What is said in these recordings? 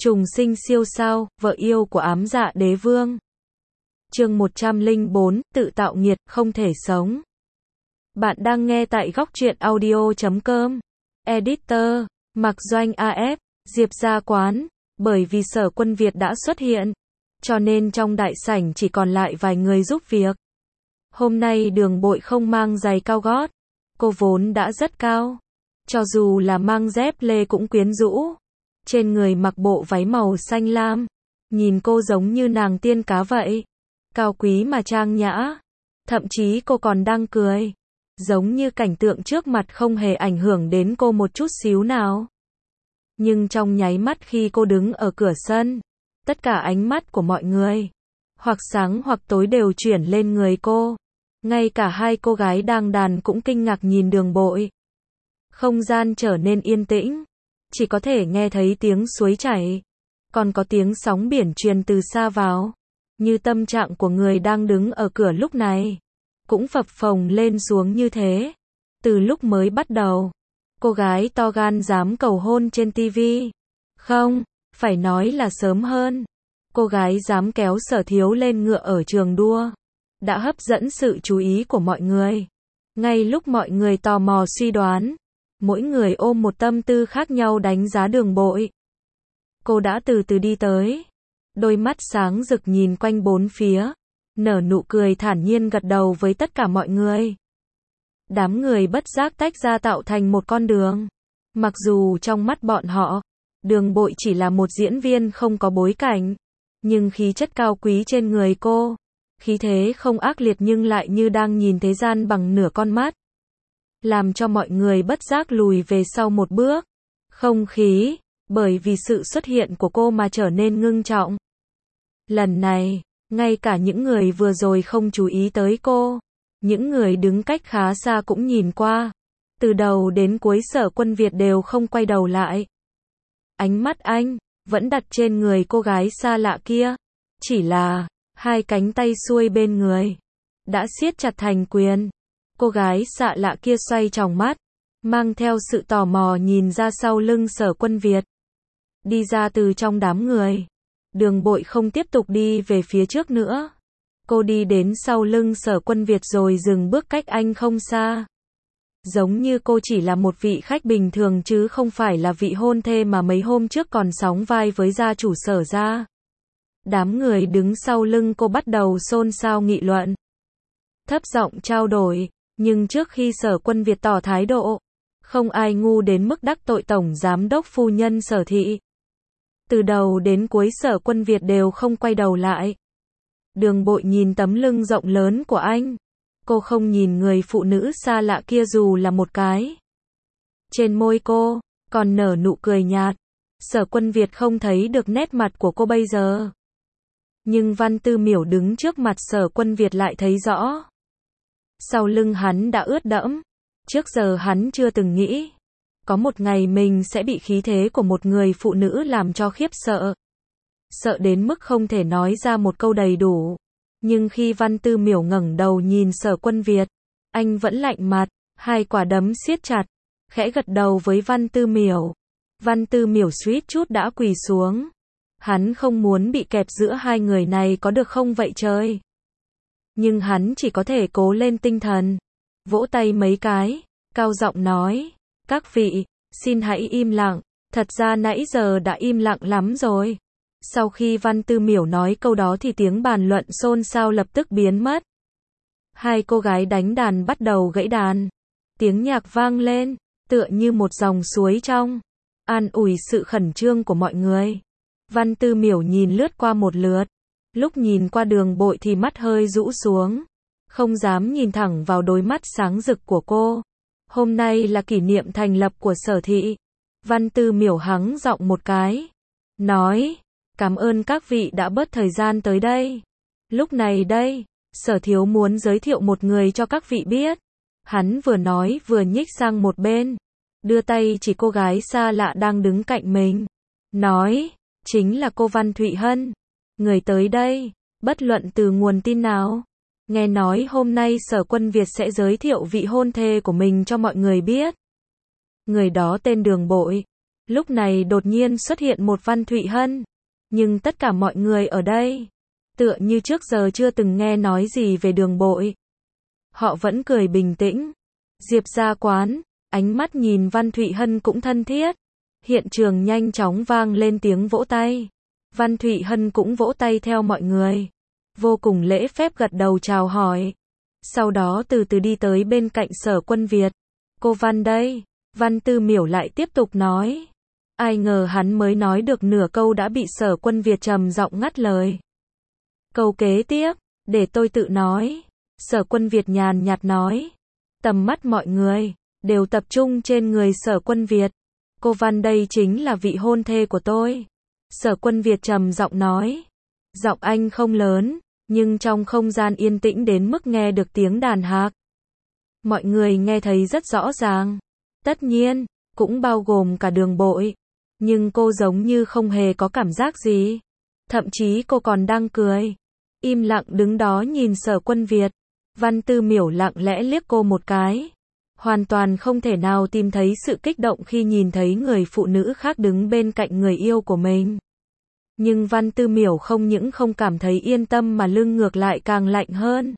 Trùng sinh siêu sao, vợ yêu của ám dạ đế vương. Chương 104, tự tạo nghiệt, không thể sống. Bạn đang nghe tại góc truyện audio.com. Editor, Mạc Doanh AF, Diệp Gia Quán. Bởi vì Sở Quân Việt đã xuất hiện, cho nên trong đại sảnh chỉ còn lại vài người giúp việc. Hôm nay Đường Bội không mang giày cao gót. Cô vốn đã rất cao. Cho dù là mang dép lê cũng quyến rũ. Trên người mặc bộ váy màu xanh lam. Nhìn cô giống như nàng tiên cá vậy. Cao quý mà trang nhã. Thậm chí cô còn đang cười. Giống như cảnh tượng trước mặt không hề ảnh hưởng đến cô một chút xíu nào. Nhưng trong nháy mắt khi cô đứng ở cửa sân, tất cả ánh mắt của mọi người, hoặc sáng hoặc tối đều chuyển lên người cô. Ngay cả hai cô gái đang đàn cũng kinh ngạc nhìn Đường Bội. Không gian trở nên yên tĩnh. Chỉ có thể nghe thấy tiếng suối chảy. Còn có tiếng sóng biển truyền từ xa vào. Như tâm trạng của người đang đứng ở cửa lúc này. Cũng phập phồng lên xuống như thế. Từ lúc mới bắt đầu. Cô gái to gan dám cầu hôn trên tivi. Không, phải nói là sớm hơn. Cô gái dám kéo Sở Thiếu lên ngựa ở trường đua. Đã hấp dẫn sự chú ý của mọi người. Ngay lúc mọi người tò mò suy đoán. Mỗi người ôm một tâm tư khác nhau đánh giá Đường Bội. Cô đã từ từ đi tới. Đôi mắt sáng rực nhìn quanh bốn phía. Nở nụ cười thản nhiên gật đầu với tất cả mọi người. Đám người bất giác tách ra tạo thành một con đường. Mặc dù trong mắt bọn họ, Đường Bội chỉ là một diễn viên không có bối cảnh. Nhưng khí chất cao quý trên người cô, khí thế không ác liệt nhưng lại như đang nhìn thế gian bằng nửa con mắt. Làm cho mọi người bất giác lùi về sau một bước. Không khí, bởi vì sự xuất hiện của cô mà trở nên ngưng trọng. Lần này, ngay cả những người vừa rồi không chú ý tới cô, những người đứng cách khá xa cũng nhìn qua. Từ đầu đến cuối Sở Quân Việt đều không quay đầu lại. Ánh mắt anh vẫn đặt trên người cô gái xa lạ kia. Chỉ là hai cánh tay xuôi bên người đã siết chặt thành quyền. Cô gái xa lạ kia xoay tròng mắt, mang theo sự tò mò nhìn ra sau lưng Sở Quân Việt. Đi ra từ trong đám người. Đường Bội không tiếp tục đi về phía trước nữa. Cô đi đến sau lưng Sở Quân Việt rồi dừng bước cách anh không xa. Giống như cô chỉ là một vị khách bình thường chứ không phải là vị hôn thê mà mấy hôm trước còn sóng vai với gia chủ Sở gia. Đám người đứng sau lưng cô bắt đầu xôn xao nghị luận. Thấp giọng trao đổi, nhưng trước khi Sở Quân Việt tỏ thái độ, không ai ngu đến mức đắc tội tổng giám đốc phu nhân Sở thị. Từ đầu đến cuối Sở Quân Việt đều không quay đầu lại. Đường Bội nhìn tấm lưng rộng lớn của anh. Cô không nhìn người phụ nữ xa lạ kia dù là một cái. Trên môi cô còn nở nụ cười nhạt. Sở Quân Việt không thấy được nét mặt của cô bây giờ. Nhưng Văn Tư Miểu đứng trước mặt Sở Quân Việt lại thấy rõ. Sau lưng hắn đã ướt đẫm. Trước giờ hắn chưa từng nghĩ có một ngày mình sẽ bị khí thế của một người phụ nữ làm cho khiếp sợ. Sợ đến mức không thể nói ra một câu đầy đủ. Nhưng khi Văn Tư Miểu ngẩng đầu nhìn Sở Quân Việt, anh vẫn lạnh mặt, hai quả đấm siết chặt, khẽ gật đầu với Văn Tư Miểu. Văn Tư Miểu suýt chút đã quỳ xuống. Hắn không muốn bị kẹp giữa hai người này có được không vậy trời. Nhưng hắn chỉ có thể cố lên tinh thần, vỗ tay mấy cái, cao giọng nói, các vị, xin hãy im lặng, thật ra nãy giờ đã im lặng lắm rồi. Sau khi Văn Tư Miểu nói câu đó thì tiếng bàn luận xôn xao lập tức biến mất. Hai cô gái đánh đàn bắt đầu gãy đàn. Tiếng nhạc vang lên, tựa như một dòng suối trong, an ủi sự khẩn trương của mọi người. Văn Tư Miểu nhìn lướt qua một lượt. Lúc nhìn qua Đường Bội thì mắt hơi rũ xuống. Không dám nhìn thẳng vào đôi mắt sáng rực của cô. Hôm nay là kỷ niệm thành lập của Sở thị. Văn Tư Miểu hắng giọng một cái. Nói, cảm ơn các vị đã bớt thời gian tới đây. Lúc này đây, Sở Thiếu muốn giới thiệu một người cho các vị biết. Hắn vừa nói vừa nhích sang một bên. Đưa tay chỉ cô gái xa lạ đang đứng cạnh mình. Nói, chính là cô Văn Thụy Hân. Người tới đây, bất luận từ nguồn tin nào. Nghe nói hôm nay Sở Quân Việt sẽ giới thiệu vị hôn thê của mình cho mọi người biết. Người đó tên Đường Bội. Lúc này đột nhiên xuất hiện một Văn Thụy Hân. Nhưng tất cả mọi người ở đây, tựa như trước giờ chưa từng nghe nói gì về Đường Bội. Họ vẫn cười bình tĩnh. Diệp gia quán, ánh mắt nhìn Văn Thụy Hân cũng thân thiết. Hiện trường nhanh chóng vang lên tiếng vỗ tay. Văn Thụy Hân cũng vỗ tay theo mọi người. Vô cùng lễ phép gật đầu chào hỏi. Sau đó từ từ đi tới bên cạnh Sở Quân Việt. Cô Văn đây. Văn Tư Miểu lại tiếp tục nói. Ai ngờ hắn mới nói được nửa câu đã bị Sở Quân Việt trầm giọng ngắt lời. Câu kế tiếp, để tôi tự nói. Sở Quân Việt nhàn nhạt nói. Tầm mắt mọi người đều tập trung trên người Sở Quân Việt. Cô Văn đây chính là vị hôn thê của tôi. Sở Quân Việt trầm giọng nói. Giọng anh không lớn, nhưng trong không gian yên tĩnh đến mức nghe được tiếng đàn hạc. Mọi người nghe thấy rất rõ ràng. Tất nhiên, cũng bao gồm cả Đường Bội. Nhưng cô giống như không hề có cảm giác gì. Thậm chí cô còn đang cười. Im lặng đứng đó nhìn Sở Quân Việt. Văn Tư Miểu lặng lẽ liếc cô một cái. Hoàn toàn không thể nào tìm thấy sự kích động khi nhìn thấy người phụ nữ khác đứng bên cạnh người yêu của mình. Nhưng Văn Tư Miểu không những không cảm thấy yên tâm mà lưng ngược lại càng lạnh hơn.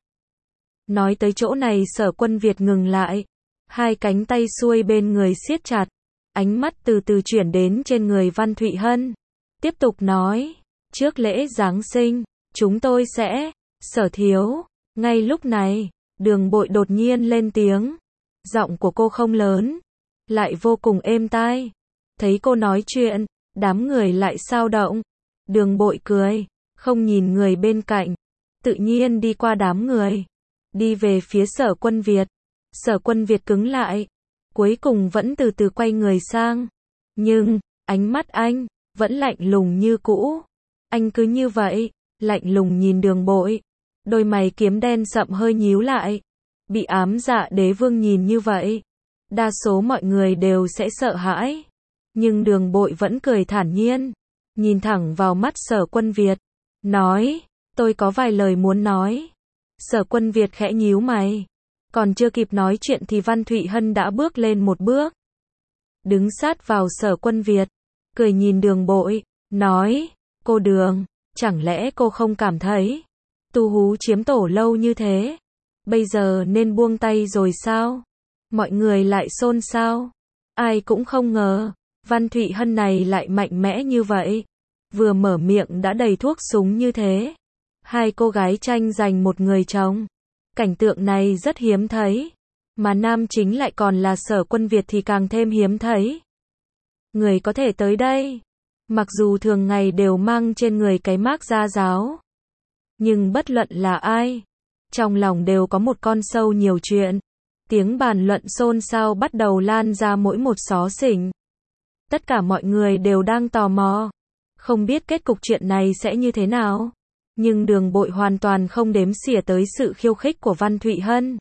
Nói tới chỗ này Sở Quân Việt ngừng lại. Hai cánh tay xuôi bên người siết chặt. Ánh mắt từ từ chuyển đến trên người Văn Thụy Hân. Tiếp tục nói. Trước lễ Giáng sinh, chúng tôi sẽ... Sở thiếu. Ngay lúc này, Đường Bội đột nhiên lên tiếng. Giọng của cô không lớn, lại vô cùng êm tai. Thấy cô nói chuyện, đám người lại xao động. Đường Bội cười, không nhìn người bên cạnh, tự nhiên đi qua đám người, đi về phía Sở Quân Việt. Sở Quân Việt cứng lại, cuối cùng vẫn từ từ quay người sang. Nhưng, ánh mắt anh, vẫn lạnh lùng như cũ. Anh cứ như vậy, lạnh lùng nhìn Đường Bội. Đôi mày kiếm đen sậm hơi nhíu lại. Bị Ám Dạ Đế Vương nhìn như vậy, đa số mọi người đều sẽ sợ hãi. Nhưng Đường Bội vẫn cười thản nhiên, nhìn thẳng vào mắt Sở Quân Việt, nói, tôi có vài lời muốn nói. Sở Quân Việt khẽ nhíu mày, còn chưa kịp nói chuyện thì Văn Thụy Hân đã bước lên một bước, đứng sát vào Sở Quân Việt, cười nhìn Đường Bội, nói, cô Đường, chẳng lẽ cô không cảm thấy Tu Hú chiếm tổ lâu như thế, bây giờ nên buông tay rồi sao? Mọi người lại xôn xao. Ai cũng không ngờ, Văn Thụy Hân này lại mạnh mẽ như vậy. Vừa mở miệng đã đầy thuốc súng như thế. Hai cô gái tranh giành một người chồng. Cảnh tượng này rất hiếm thấy. Mà nam chính lại còn là Sở Quân Việt thì càng thêm hiếm thấy. Người có thể tới đây. Mặc dù thường ngày đều mang trên người cái mác gia giáo. Nhưng bất luận là ai, trong lòng đều có một con sâu nhiều chuyện. Tiếng bàn luận xôn xao bắt đầu lan ra mỗi một xó xỉnh. Tất cả mọi người đều đang tò mò. Không biết kết cục chuyện này sẽ như thế nào. Nhưng Đường Bội hoàn toàn không đếm xỉa tới sự khiêu khích của Văn Thụy Hân.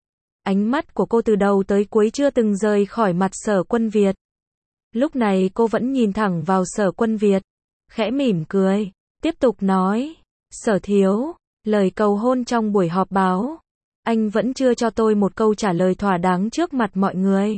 Ánh mắt của cô từ đầu tới cuối chưa từng rời khỏi mặt Sở Quân Việt. Lúc này cô vẫn nhìn thẳng vào Sở Quân Việt. Khẽ mỉm cười. Tiếp tục nói. Sở thiếu. Lời cầu hôn trong buổi họp báo. Anh vẫn chưa cho tôi một câu trả lời thỏa đáng trước mặt mọi người.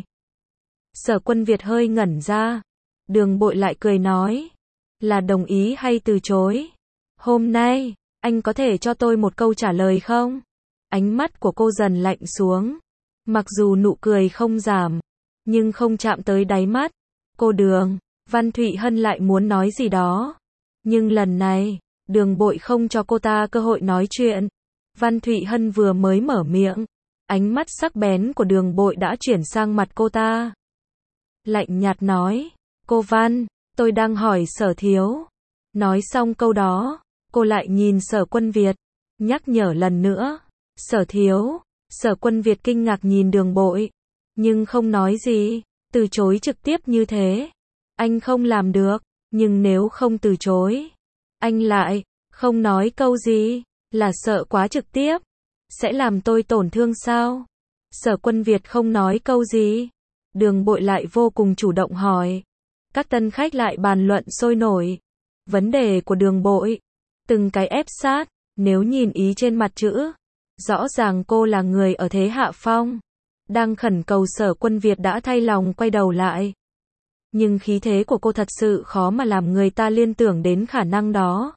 Sở Quân Việt hơi ngẩn ra. Đường Bội lại cười nói. Là đồng ý hay từ chối? Hôm nay, anh có thể cho tôi một câu trả lời không? Ánh mắt của cô dần lạnh xuống. Mặc dù nụ cười không giảm, nhưng không chạm tới đáy mắt. Cô Đường, Văn Thụy Hân lại muốn nói gì đó. Nhưng lần này, Đường Bội không cho cô ta cơ hội nói chuyện. Văn Thụy Hân vừa mới mở miệng, ánh mắt sắc bén của Đường Bội đã chuyển sang mặt cô ta. Lạnh nhạt nói, cô Văn, tôi đang hỏi Sở thiếu. Nói xong câu đó, cô lại nhìn Sở Quân Việt, nhắc nhở lần nữa, Sở thiếu. Sở Quân Việt kinh ngạc nhìn Đường Bội, nhưng không nói gì, từ chối trực tiếp như thế. Anh không làm được, nhưng nếu không từ chối, anh lại không nói câu gì, là sợ quá trực tiếp, sẽ làm tôi tổn thương sao? Sở Quân Việt không nói câu gì. Đường Bội lại vô cùng chủ động hỏi. Các tân khách lại bàn luận sôi nổi. Vấn đề của Đường Bội, từng cái ép sát, nếu nhìn ý trên mặt chữ, rõ ràng cô là người ở thế hạ phong. Đang khẩn cầu Sở Quân Việt đã thay lòng quay đầu lại. Nhưng khí thế của cô thật sự khó mà làm người ta liên tưởng đến khả năng đó.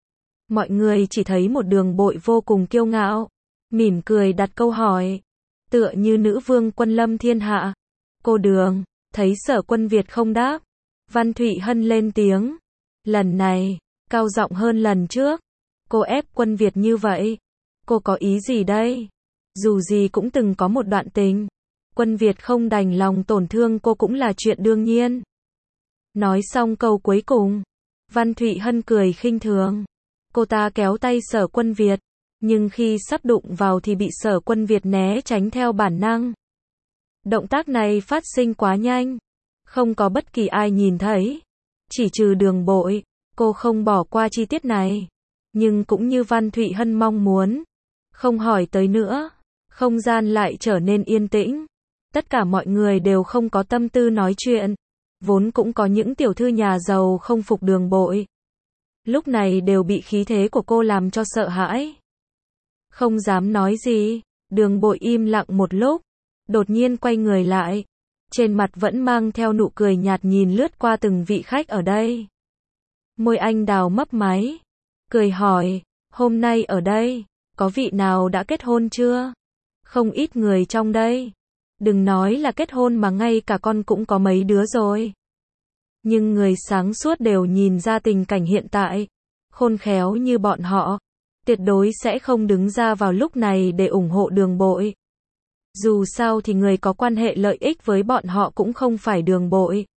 Mọi người chỉ thấy một Đường Bội vô cùng kiêu ngạo, mỉm cười đặt câu hỏi, tựa như nữ vương quân lâm thiên hạ. Cô Đường, thấy Sở Quân Việt không đáp, Văn Thụy Hân lên tiếng, lần này, cao giọng hơn lần trước, cô ép Quân Việt như vậy, cô có ý gì đây? Dù gì cũng từng có một đoạn tình, Quân Việt không đành lòng tổn thương cô cũng là chuyện đương nhiên. Nói xong câu cuối cùng, Văn Thụy Hân cười khinh thường. Cô ta kéo tay Sở Quân Việt, nhưng khi sắp đụng vào thì bị Sở Quân Việt né tránh theo bản năng. Động tác này phát sinh quá nhanh, không có bất kỳ ai nhìn thấy, chỉ trừ Đường Bội, cô không bỏ qua chi tiết này. Nhưng cũng như Văn Thụy Hân mong muốn, không hỏi tới nữa, không gian lại trở nên yên tĩnh. Tất cả mọi người đều không có tâm tư nói chuyện, vốn cũng có những tiểu thư nhà giàu không phục Đường Bội. Lúc này đều bị khí thế của cô làm cho sợ hãi. Không dám nói gì, Đường Bội im lặng một lúc, đột nhiên quay người lại. Trên mặt vẫn mang theo nụ cười nhạt nhìn lướt qua từng vị khách ở đây. Môi anh đào mấp máy, cười hỏi, hôm nay ở đây, có vị nào đã kết hôn chưa? Không ít người trong đây. Đừng nói là kết hôn mà ngay cả con cũng có mấy đứa rồi. Nhưng người sáng suốt đều nhìn ra tình cảnh hiện tại, khôn khéo như bọn họ, tuyệt đối sẽ không đứng ra vào lúc này để ủng hộ Đường Bội. Dù sao thì người có quan hệ lợi ích với bọn họ cũng không phải Đường Bội,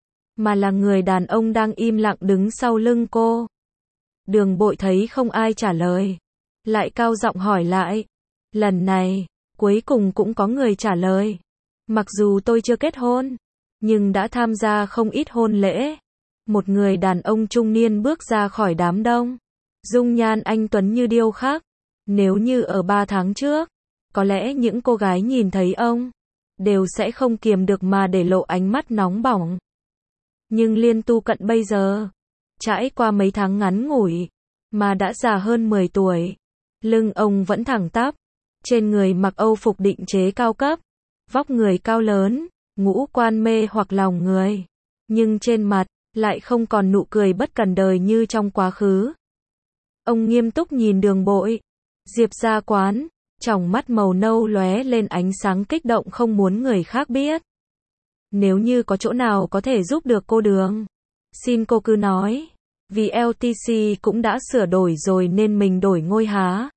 mà là người đàn ông đang im lặng đứng sau lưng cô. Đường Bội thấy không ai trả lời, lại cao giọng hỏi lại. Lần này, cuối cùng cũng có người trả lời. Mặc dù tôi chưa kết hôn, nhưng đã tham gia không ít hôn lễ. Một người đàn ông trung niên bước ra khỏi đám đông, dung nhan anh tuấn như điêu khắc. Nếu như ở 3 tháng trước, có lẽ những cô gái nhìn thấy ông, đều sẽ không kiềm được mà để lộ ánh mắt nóng bỏng. Nhưng Liên Tu Cận bây giờ, trải qua mấy tháng ngắn ngủi, mà đã già hơn 10 tuổi. Lưng ông vẫn thẳng tắp, trên người mặc âu phục định chế cao cấp, vóc người cao lớn, ngũ quan mê hoặc lòng người. Nhưng trên mặt, lại không còn nụ cười bất cần đời như trong quá khứ. Ông nghiêm túc nhìn Đường Bội. Diệp gia quán, tròng mắt màu nâu lóe lên ánh sáng kích động không muốn người khác biết. Nếu như có chỗ nào có thể giúp được cô Đường, xin cô cứ nói. Vì LTC cũng đã sửa đổi rồi nên mình đổi ngôi há.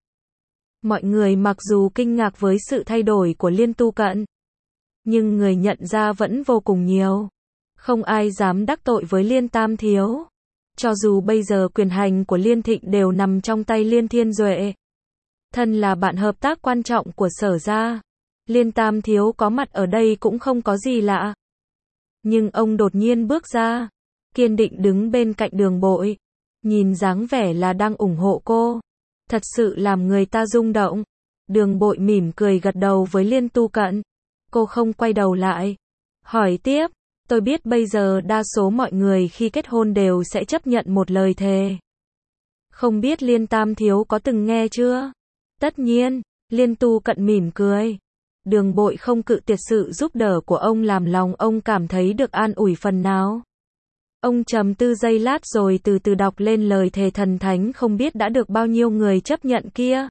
Mọi người mặc dù kinh ngạc với sự thay đổi của Liên Tu Cận, nhưng người nhận ra vẫn vô cùng nhiều. Không ai dám đắc tội với Liên Tam Thiếu. Cho dù bây giờ quyền hành của Liên Thịnh đều nằm trong tay Liên Thiên Duệ. Thân là bạn hợp tác quan trọng của Sở gia, Liên Tam Thiếu có mặt ở đây cũng không có gì lạ. Nhưng ông đột nhiên bước ra, kiên định đứng bên cạnh Đường Bội, nhìn dáng vẻ là đang ủng hộ cô. Thật sự làm người ta rung động. Đường Bội mỉm cười gật đầu với Liên Tu Cận. Cô không quay đầu lại. Hỏi tiếp, tôi biết bây giờ đa số mọi người khi kết hôn đều sẽ chấp nhận một lời thề. Không biết Liên Tam Thiếu có từng nghe chưa? Tất nhiên, Liên Tu Cận mỉm cười. Đường Bội không cự tuyệt sự giúp đỡ của ông làm lòng ông cảm thấy được an ủi phần nào. Ông trầm tư giây lát rồi từ từ đọc lên lời thề thần thánh không biết đã được bao nhiêu người chấp nhận kia.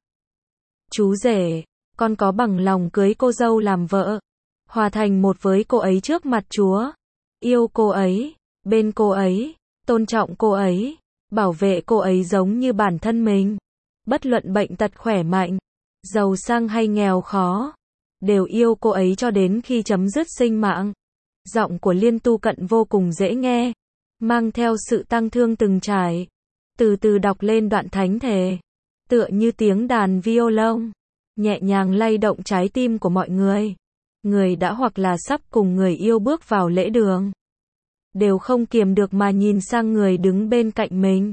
Chú rể, con có bằng lòng cưới cô dâu làm vợ, hòa thành một với cô ấy trước mặt Chúa, yêu cô ấy, bên cô ấy, tôn trọng cô ấy, bảo vệ cô ấy giống như bản thân mình. Bất luận bệnh tật khỏe mạnh, giàu sang hay nghèo khó, đều yêu cô ấy cho đến khi chấm dứt sinh mạng. Giọng của Liên Tu Cận vô cùng dễ nghe, mang theo sự tang thương từng trải. Từ từ đọc lên đoạn thánh thề, tựa như tiếng đàn violon, nhẹ nhàng lay động trái tim của mọi người. Người đã hoặc là sắp cùng người yêu bước vào lễ đường, đều không kiềm được mà nhìn sang người đứng bên cạnh mình.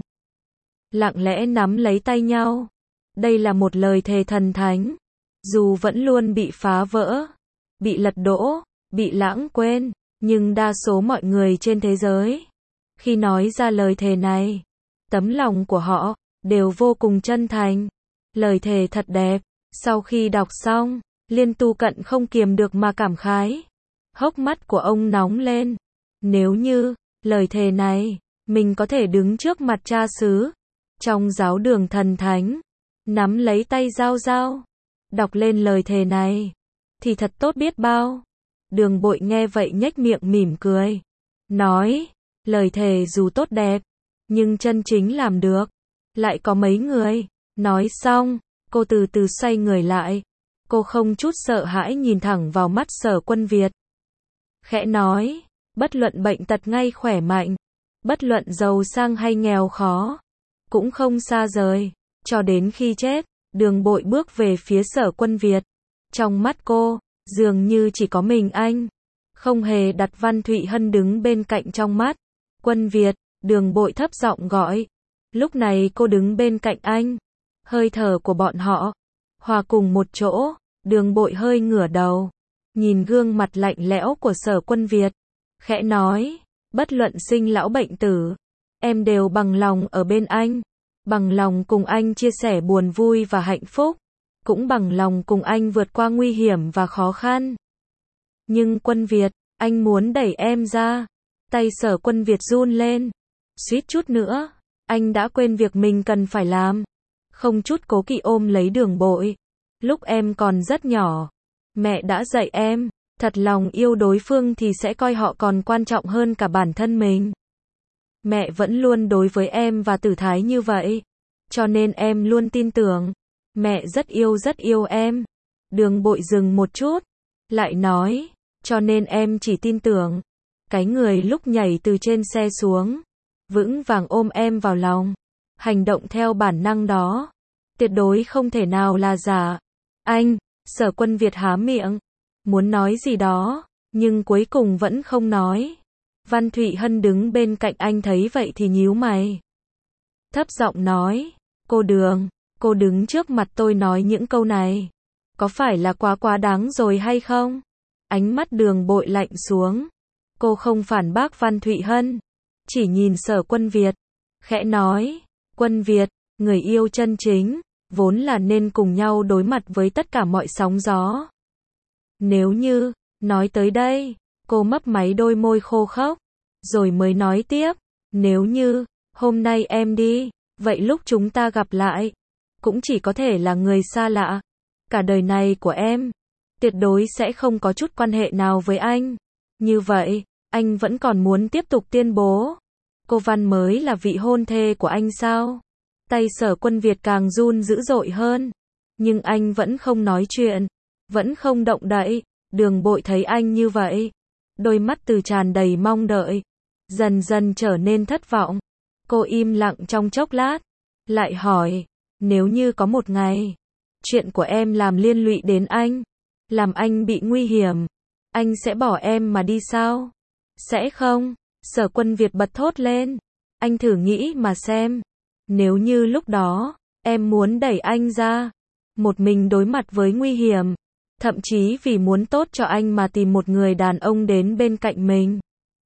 Lặng lẽ nắm lấy tay nhau. Đây là một lời thề thần thánh. Dù vẫn luôn bị phá vỡ, bị lật đổ, bị lãng quên, nhưng đa số mọi người trên thế giới, khi nói ra lời thề này, tấm lòng của họ đều vô cùng chân thành. Lời thề thật đẹp. Sau khi đọc xong, Liên Tu Cận không kiềm được mà cảm khái. Hốc mắt của ông nóng lên. Nếu như, lời thề này, mình có thể đứng trước mặt cha xứ, trong giáo đường thần thánh, nắm lấy tay Giao Giao, đọc lên lời thề này, thì thật tốt biết bao. Đường Bội nghe vậy nhếch miệng mỉm cười, nói, lời thề dù tốt đẹp, nhưng chân chính làm được, lại có mấy người. Nói xong, cô từ từ xoay người lại, cô không chút sợ hãi nhìn thẳng vào mắt Sở Quân Việt. Khẽ nói, bất luận bệnh tật ngay khỏe mạnh, bất luận giàu sang hay nghèo khó, cũng không xa rời, cho đến khi chết. Đường Bội bước về phía Sở Quân Việt. Trong mắt cô, dường như chỉ có mình anh, không hề đặt Văn Thụy Hân đứng bên cạnh trong mắt. Quân Việt, Đường Bội thấp giọng gọi. Lúc này cô đứng bên cạnh anh, hơi thở của bọn họ hòa cùng một chỗ. Đường Bội hơi ngửa đầu, nhìn gương mặt lạnh lẽo của Sở Quân Việt, khẽ nói, bất luận sinh lão bệnh tử, em đều bằng lòng ở bên anh, bằng lòng cùng anh chia sẻ buồn vui và hạnh phúc, cũng bằng lòng cùng anh vượt qua nguy hiểm và khó khăn. Nhưng Quân Việt, anh muốn đẩy em ra. Tay Sở Quân Việt run lên, suýt chút nữa, anh đã quên việc mình cần phải làm. Không chút cố kỵ ôm lấy Đường Bội. Lúc em còn rất nhỏ, mẹ đã dạy em, thật lòng yêu đối phương thì sẽ coi họ còn quan trọng hơn cả bản thân mình. Mẹ vẫn luôn đối với em và Tử Thái như vậy, cho nên em luôn tin tưởng, mẹ rất yêu em. Đường Bội dừng một chút, lại nói, cho nên em chỉ tin tưởng, cái người lúc nhảy từ trên xe xuống, vững vàng ôm em vào lòng, hành động theo bản năng đó, tuyệt đối không thể nào là giả. Anh, Sở Quân Việt há miệng, muốn nói gì đó, nhưng cuối cùng vẫn không nói. Văn Thụy Hân đứng bên cạnh anh thấy vậy thì nhíu mày, thấp giọng nói, cô Đường, cô đứng trước mặt tôi nói những câu này, có phải là quá đáng rồi hay không? Ánh mắt Đường Bội lạnh xuống, cô không phản bác Văn Thụy Hân, chỉ nhìn Sở Quân Việt, khẽ nói, Quân Việt, người yêu chân chính, vốn là nên cùng nhau đối mặt với tất cả mọi sóng gió. Nếu như, nói tới đây, cô mấp máy đôi môi khô khốc, rồi mới nói tiếp, nếu như, hôm nay em đi, vậy lúc chúng ta gặp lại, cũng chỉ có thể là người xa lạ. Cả đời này của em, tuyệt đối sẽ không có chút quan hệ nào với anh. Như vậy, anh vẫn còn muốn tiếp tục tuyên bố, cô Văn mới là vị hôn thê của anh sao? Tay Sở Quân Việt càng run dữ dội hơn, nhưng anh vẫn không nói chuyện, vẫn không động đậy. Đường Bội thấy anh như vậy, đôi mắt từ tràn đầy mong đợi, dần dần trở nên thất vọng. Cô im lặng trong chốc lát, lại hỏi, nếu như có một ngày, chuyện của em làm liên lụy đến anh, làm anh bị nguy hiểm, anh sẽ bỏ em mà đi sao? Sẽ không. Sở Quân Việt bật thốt lên, anh thử nghĩ mà xem, nếu như lúc đó, em muốn đẩy anh ra, một mình đối mặt với nguy hiểm, thậm chí vì muốn tốt cho anh mà tìm một người đàn ông đến bên cạnh mình,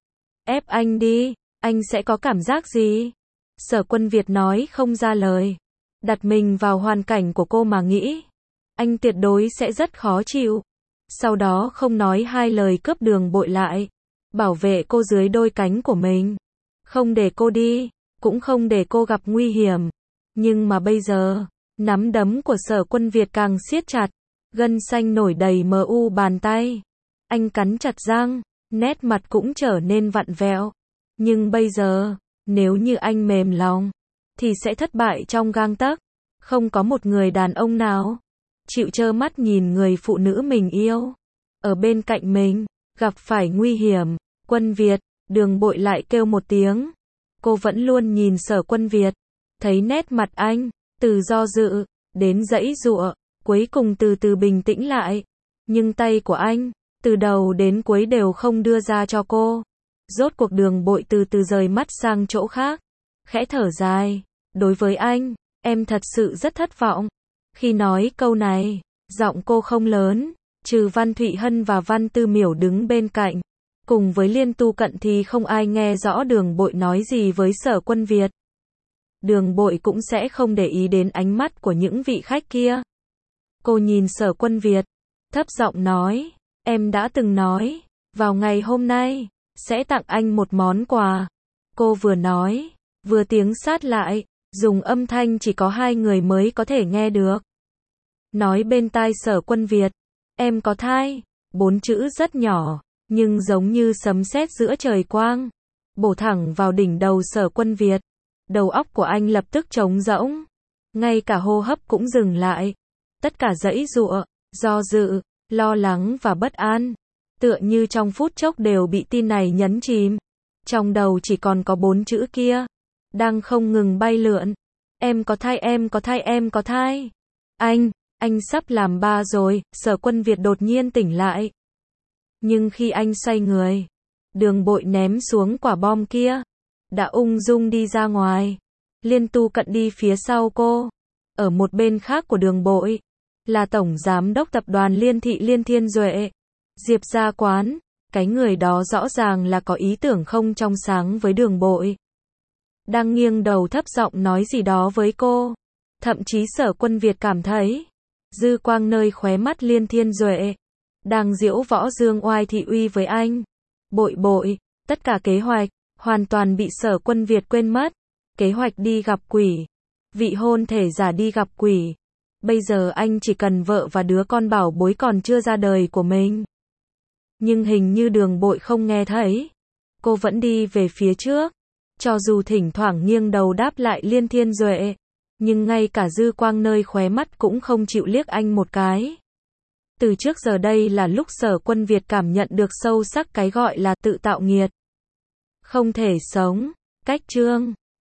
ép anh đi, anh sẽ có cảm giác gì? Sở Quân Việt nói không ra lời, đặt mình vào hoàn cảnh của cô mà nghĩ, anh tuyệt đối sẽ rất khó chịu. Sau đó không nói hai lời cướp Đường Bội lại, bảo vệ cô dưới đôi cánh của mình, không để cô đi, cũng không để cô gặp nguy hiểm. Nhưng mà bây giờ, nắm đấm của Sở Quân Việt càng siết chặt, gân xanh nổi đầy mờ u bàn tay. Anh cắn chặt răng, nét mặt cũng trở nên vặn vẹo. Nhưng bây giờ, nếu như anh mềm lòng, thì sẽ thất bại trong gang tấc. Không có một người đàn ông nào chịu trơ mắt nhìn người phụ nữ mình yêu ở bên cạnh mình gặp phải nguy hiểm. Quân Việt, Đường Bội lại kêu một tiếng. Cô vẫn luôn nhìn Sở Quân Việt, thấy nét mặt anh, từ do dự, đến giãy giụa, cuối cùng từ từ bình tĩnh lại. Nhưng tay của anh, từ đầu đến cuối đều không đưa ra cho cô. Rốt cuộc Đường Bội từ từ rời mắt sang chỗ khác, khẽ thở dài, đối với anh, em thật sự rất thất vọng. Khi nói câu này, giọng cô không lớn, trừ Văn Thụy Hân và Văn Tư Miểu đứng bên cạnh. Cùng với Liên Tu Cận thì không ai nghe rõ Đường Bội nói gì với Sở Quân Việt. Đường Bội cũng sẽ không để ý đến ánh mắt của những vị khách kia. Cô nhìn Sở Quân Việt, thấp giọng nói, em đã từng nói, vào ngày hôm nay, sẽ tặng anh một món quà. Cô vừa nói, vừa tiếng sát lại, dùng âm thanh chỉ có hai người mới có thể nghe được. Nói bên tai Sở Quân Việt, em có thai, 4 chữ rất nhỏ, nhưng giống như sấm sét giữa trời quang, bổ thẳng vào đỉnh đầu Sở Quân Việt. Đầu óc của anh lập tức trống rỗng, ngay cả hô hấp cũng dừng lại. Tất cả giãy giụa, do dự, lo lắng và bất an, tựa như trong phút chốc đều bị tin này nhấn chìm. Trong đầu chỉ còn có 4 chữ kia, đang không ngừng bay lượn. Em có thai, em có thai, em có thai. Anh sắp làm ba rồi. Sở Quân Việt đột nhiên tỉnh lại. Nhưng khi anh xoay người, Đường Bội ném xuống quả bom kia, đã ung dung đi ra ngoài. Liên Tu cận đi phía sau cô. Ở một bên khác của Đường Bội, là Tổng Giám đốc Tập đoàn Liên Thị Liên Thiên Duệ, Diệp Gia Quán. Cái người đó rõ ràng là có ý tưởng không trong sáng với Đường Bội. Đang nghiêng đầu thấp giọng nói gì đó với cô. Thậm chí Sở Quân Việt cảm thấy, dư quang nơi khóe mắt Liên Thiên Duệ, đang diễu võ dương oai thị uy với anh. Bội, tất cả kế hoạch, hoàn toàn bị Sở Quân Việt quên mất. Kế hoạch đi gặp quỷ. Vị hôn thể giả đi gặp quỷ. Bây giờ anh chỉ cần vợ và đứa con bảo bối còn chưa ra đời của mình. Nhưng hình như Đường Bội không nghe thấy. Cô vẫn đi về phía trước. Cho dù thỉnh thoảng nghiêng đầu đáp lại Liên Thiên Duệ, nhưng ngay cả dư quang nơi khóe mắt cũng không chịu liếc anh một cái. Từ trước giờ đây là lúc Sở Quân Việt cảm nhận được sâu sắc cái gọi là tự tạo nghiệt. Không thể sống. Cách chương